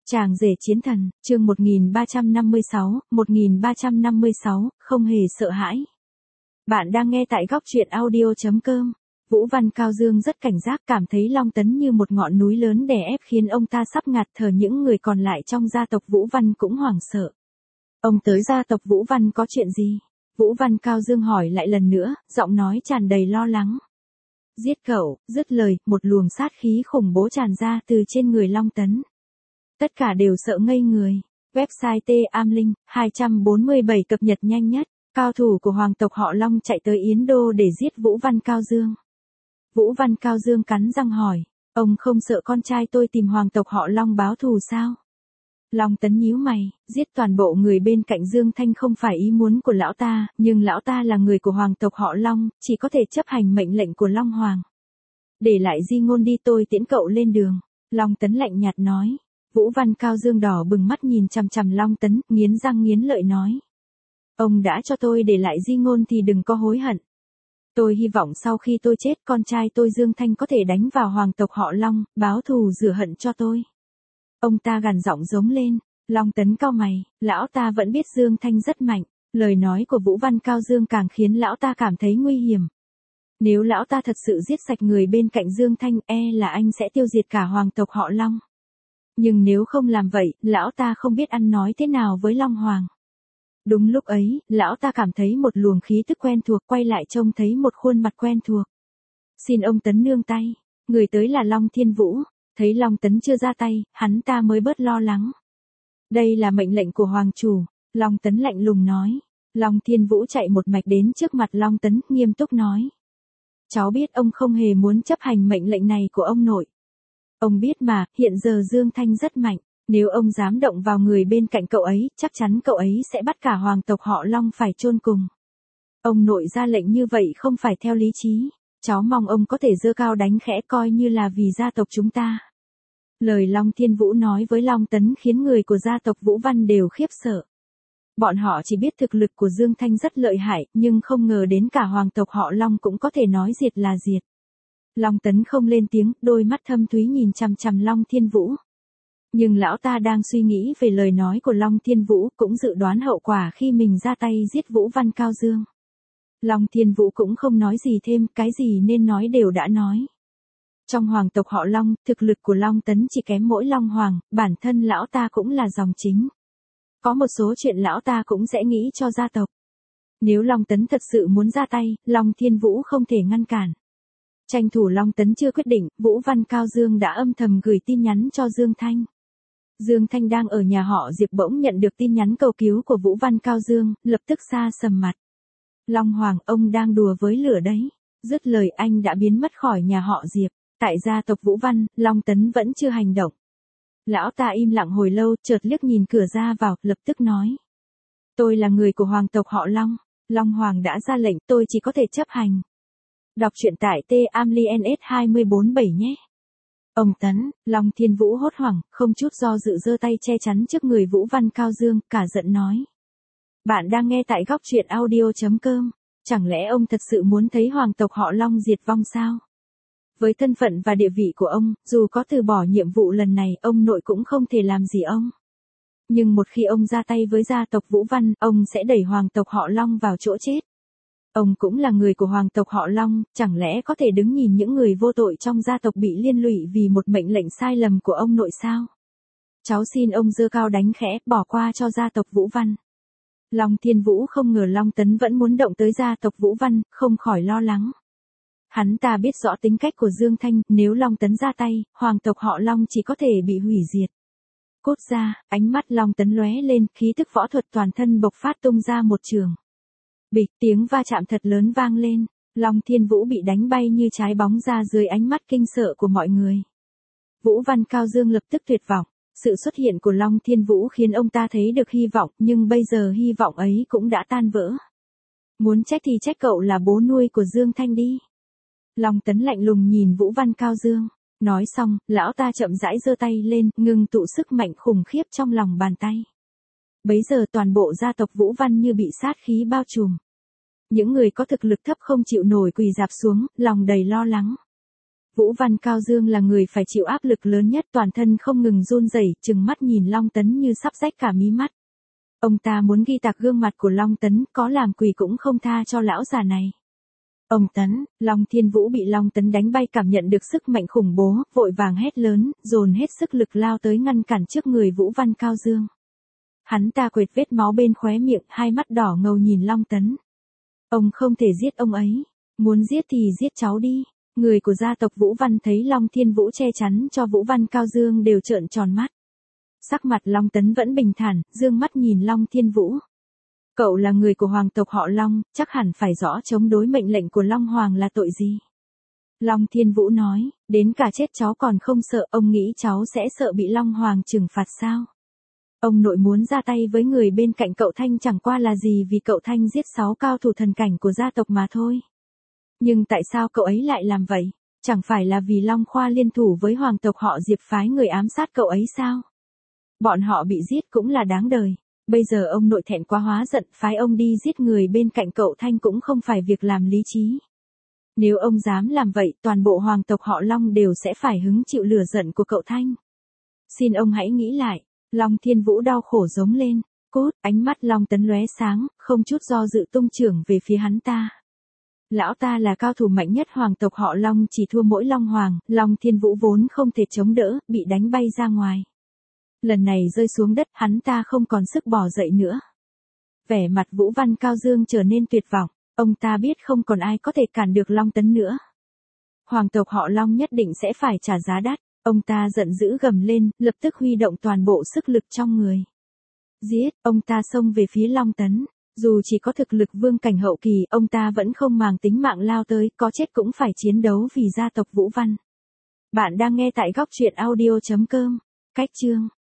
Chàng rể chiến thần, chương 1356, không hề sợ hãi. Bạn đang nghe tại góc truyện audio.com. Vũ Văn Cao Dương rất cảnh giác, cảm thấy Long Tấn như một ngọn núi lớn đè ép khiến ông ta sắp ngạt thở. Những người còn lại trong gia tộc Vũ Văn cũng hoảng sợ. Ông tới gia tộc Vũ Văn có chuyện gì? Vũ Văn Cao Dương hỏi lại lần nữa, giọng nói tràn đầy lo lắng. Giết cậu, dứt lời, một luồng sát khí khủng bố tràn ra từ trên người Long Tấn. Tất cả đều sợ ngây người. Website T-Am-Linh, 247 cập nhật nhanh nhất. Cao thủ của hoàng tộc họ Long chạy tới Yến Đô để giết Vũ Văn Cao Dương. Vũ Văn Cao Dương cắn răng hỏi, ông không sợ con trai tôi tìm hoàng tộc họ Long báo thù sao? Long Tấn nhíu mày, giết toàn bộ người bên cạnh Dương Thanh không phải ý muốn của lão ta, nhưng lão ta là người của hoàng tộc họ Long, chỉ có thể chấp hành mệnh lệnh của Long Hoàng. Để lại di ngôn đi, tôi tiễn cậu lên đường. Long Tấn lạnh nhạt nói. Vũ Văn Cao Dương đỏ bừng mắt nhìn chằm chằm Long Tấn, nghiến răng nghiến lợi nói. Ông đã cho tôi để lại di ngôn thì đừng có hối hận. Tôi hy vọng sau khi tôi chết con trai tôi Dương Thanh có thể đánh vào hoàng tộc họ Long, báo thù rửa hận cho tôi. Ông ta gằn giọng giống lên. Long Tấn cau mày, lão ta vẫn biết Dương Thanh rất mạnh. Lời nói của Vũ Văn Cao Dương càng khiến lão ta cảm thấy nguy hiểm. Nếu lão ta thật sự giết sạch người bên cạnh Dương Thanh, là anh sẽ tiêu diệt cả hoàng tộc họ Long. Nhưng nếu không làm vậy, lão ta không biết ăn nói thế nào với Long Hoàng. Đúng lúc ấy, lão ta cảm thấy một luồng khí tức quen thuộc, quay lại trông thấy một khuôn mặt quen thuộc. Xin ông Tấn nương tay. Người tới là Long Thiên Vũ. Thấy Long Tấn chưa ra tay, hắn ta mới bớt lo lắng. Đây là mệnh lệnh của Hoàng chủ. Long Tấn lạnh lùng nói. Long Thiên Vũ chạy một mạch đến trước mặt Long Tấn, nghiêm túc nói. Cháu biết ông không hề muốn chấp hành mệnh lệnh này của ông nội. Ông biết mà, hiện giờ Dương Thanh rất mạnh. Nếu ông dám động vào người bên cạnh cậu ấy, chắc chắn cậu ấy sẽ bắt cả hoàng tộc họ Long phải chôn cùng. Ông nội ra lệnh như vậy không phải theo lý trí. Cháu mong ông có thể giơ cao đánh khẽ, coi như là vì gia tộc chúng ta. Lời Long Thiên Vũ nói với Long Tấn khiến người của gia tộc Vũ Văn đều khiếp sợ. Bọn họ chỉ biết thực lực của Dương Thanh rất lợi hại, nhưng không ngờ đến cả hoàng tộc họ Long cũng có thể nói diệt là diệt. Long Tấn không lên tiếng, đôi mắt thâm thúy nhìn chằm chằm Long Thiên Vũ. Nhưng lão ta đang suy nghĩ về lời nói của Long Thiên Vũ, cũng dự đoán hậu quả khi mình ra tay giết Vũ Văn Cao Dương. Long Thiên Vũ cũng không nói gì thêm, cái gì nên nói đều đã nói. Trong hoàng tộc họ Long, thực lực của Long Tấn chỉ kém mỗi Long Hoàng, bản thân lão ta cũng là dòng chính. Có một số chuyện lão ta cũng sẽ nghĩ cho gia tộc. Nếu Long Tấn thật sự muốn ra tay, Long Thiên Vũ không thể ngăn cản. Tranh thủ Long Tấn chưa quyết định, Vũ Văn Cao Dương đã âm thầm gửi tin nhắn cho Dương Thanh. Dương Thanh đang ở nhà họ Diệp bỗng nhận được tin nhắn cầu cứu của Vũ Văn Cao Dương, lập tức xa sầm mặt. Long Hoàng, ông đang đùa với lửa đấy. Dứt lời anh đã biến mất khỏi nhà họ Diệp. Tại gia tộc Vũ Văn, Long Tấn vẫn chưa hành động. Lão ta im lặng hồi lâu, chợt liếc nhìn cửa ra vào, lập tức nói. Tôi là người của hoàng tộc họ Long. Long Hoàng đã ra lệnh, tôi chỉ có thể chấp hành. Đọc truyện tại T-Am-Li-NS247 nhé. Ông Tấn, Long Thiên Vũ hốt hoảng, không chút do dự giơ tay che chắn trước người Vũ Văn Cao Dương, cả giận nói. Bạn đang nghe tại góc truyện audio.com. Chẳng lẽ ông thật sự muốn thấy hoàng tộc họ Long diệt vong sao? Với thân phận và địa vị của ông, dù có từ bỏ nhiệm vụ lần này, ông nội cũng không thể làm gì ông. Nhưng một khi ông ra tay với gia tộc Vũ Văn, ông sẽ đẩy hoàng tộc họ Long vào chỗ chết. Ông cũng là người của hoàng tộc họ Long, chẳng lẽ có thể đứng nhìn những người vô tội trong gia tộc bị liên lụy vì một mệnh lệnh sai lầm của ông nội sao? Cháu xin ông giơ cao đánh khẽ, bỏ qua cho gia tộc Vũ Văn. Long Thiên Vũ không ngờ Long Tấn vẫn muốn động tới gia tộc Vũ Văn, không khỏi lo lắng. Hắn ta biết rõ tính cách của Dương Thanh, nếu Long Tấn ra tay, hoàng tộc họ Long chỉ có thể bị hủy diệt. Cốt ra, ánh mắt Long Tấn lóe lên, khí thức võ thuật toàn thân bộc phát tung ra một trường. Bịch, tiếng va chạm thật lớn vang lên, Long Thiên Vũ bị đánh bay như trái bóng ra dưới ánh mắt kinh sợ của mọi người. Vũ Văn Cao Dương lập tức tuyệt vọng, sự xuất hiện của Long Thiên Vũ khiến ông ta thấy được hy vọng, nhưng bây giờ hy vọng ấy cũng đã tan vỡ. Muốn trách thì trách cậu là bố nuôi của Dương Thanh đi. Long Tấn lạnh lùng nhìn Vũ Văn Cao Dương. Nói xong, lão ta chậm rãi giơ tay lên, ngưng tụ sức mạnh khủng khiếp trong lòng bàn tay. Bấy giờ toàn bộ gia tộc Vũ Văn như bị sát khí bao trùm. Những người có thực lực thấp không chịu nổi quỳ rạp xuống, lòng đầy lo lắng. Vũ Văn Cao Dương là người phải chịu áp lực lớn nhất, toàn thân không ngừng run rẩy, trừng mắt nhìn Long Tấn như sắp rách cả mí mắt. Ông ta muốn ghi tạc gương mặt của Long Tấn, có làm quỷ cũng không tha cho lão già này. Ông Tấn, Long Thiên Vũ bị Long Tấn đánh bay, cảm nhận được sức mạnh khủng bố, vội vàng hét lớn, dồn hết sức lực lao tới ngăn cản trước người Vũ Văn Cao Dương. Hắn ta quệt vết máu bên khóe miệng, hai mắt đỏ ngầu nhìn Long Tấn. Ông không thể giết ông ấy, muốn giết thì giết cháu đi. Người của gia tộc Vũ Văn thấy Long Thiên Vũ che chắn cho Vũ Văn Cao Dương đều trợn tròn mắt. Sắc mặt Long Tấn vẫn bình thản, dương mắt nhìn Long Thiên Vũ. Cậu là người của hoàng tộc họ Long, chắc hẳn phải rõ chống đối mệnh lệnh của Long Hoàng là tội gì. Long Thiên Vũ nói, đến cả chết cháu còn không sợ, ông nghĩ cháu sẽ sợ bị Long Hoàng trừng phạt sao? Ông nội muốn ra tay với người bên cạnh cậu Thanh chẳng qua là gì vì cậu Thanh giết 6 cao thủ thần cảnh của gia tộc mà thôi. Nhưng tại sao cậu ấy lại làm vậy? Chẳng phải là vì Long Khoa liên thủ với hoàng tộc họ Diệp phái người ám sát cậu ấy sao? Bọn họ bị giết cũng là đáng đời. Bây giờ ông nội thẹn quá hóa giận, phái ông đi giết người bên cạnh cậu Thanh cũng không phải việc làm lý trí. Nếu ông dám làm vậy, toàn bộ hoàng tộc họ Long đều sẽ phải hứng chịu lửa giận của cậu Thanh. Xin ông hãy nghĩ lại. Long Thiên Vũ đau khổ giống lên. Cốt, ánh mắt Long Tấn lóe sáng, không chút do dự tung chưởng về phía hắn ta. Lão ta là cao thủ mạnh nhất hoàng tộc họ Long, chỉ thua mỗi Long Hoàng. Long Thiên Vũ vốn không thể chống đỡ, bị đánh bay ra ngoài. Lần này rơi xuống đất, hắn ta không còn sức bò dậy nữa. Vẻ mặt Vũ Văn Cao Dương trở nên tuyệt vọng, ông ta biết không còn ai có thể cản được Long Tấn nữa. Hoàng tộc họ Long nhất định sẽ phải trả giá đắt, ông ta giận dữ gầm lên, lập tức huy động toàn bộ sức lực trong người. Giết, ông ta xông về phía Long Tấn, dù chỉ có thực lực vương cảnh hậu kỳ, ông ta vẫn không màng tính mạng lao tới, có chết cũng phải chiến đấu vì gia tộc Vũ Văn. Bạn đang nghe tại góc truyện audio.com, cách chương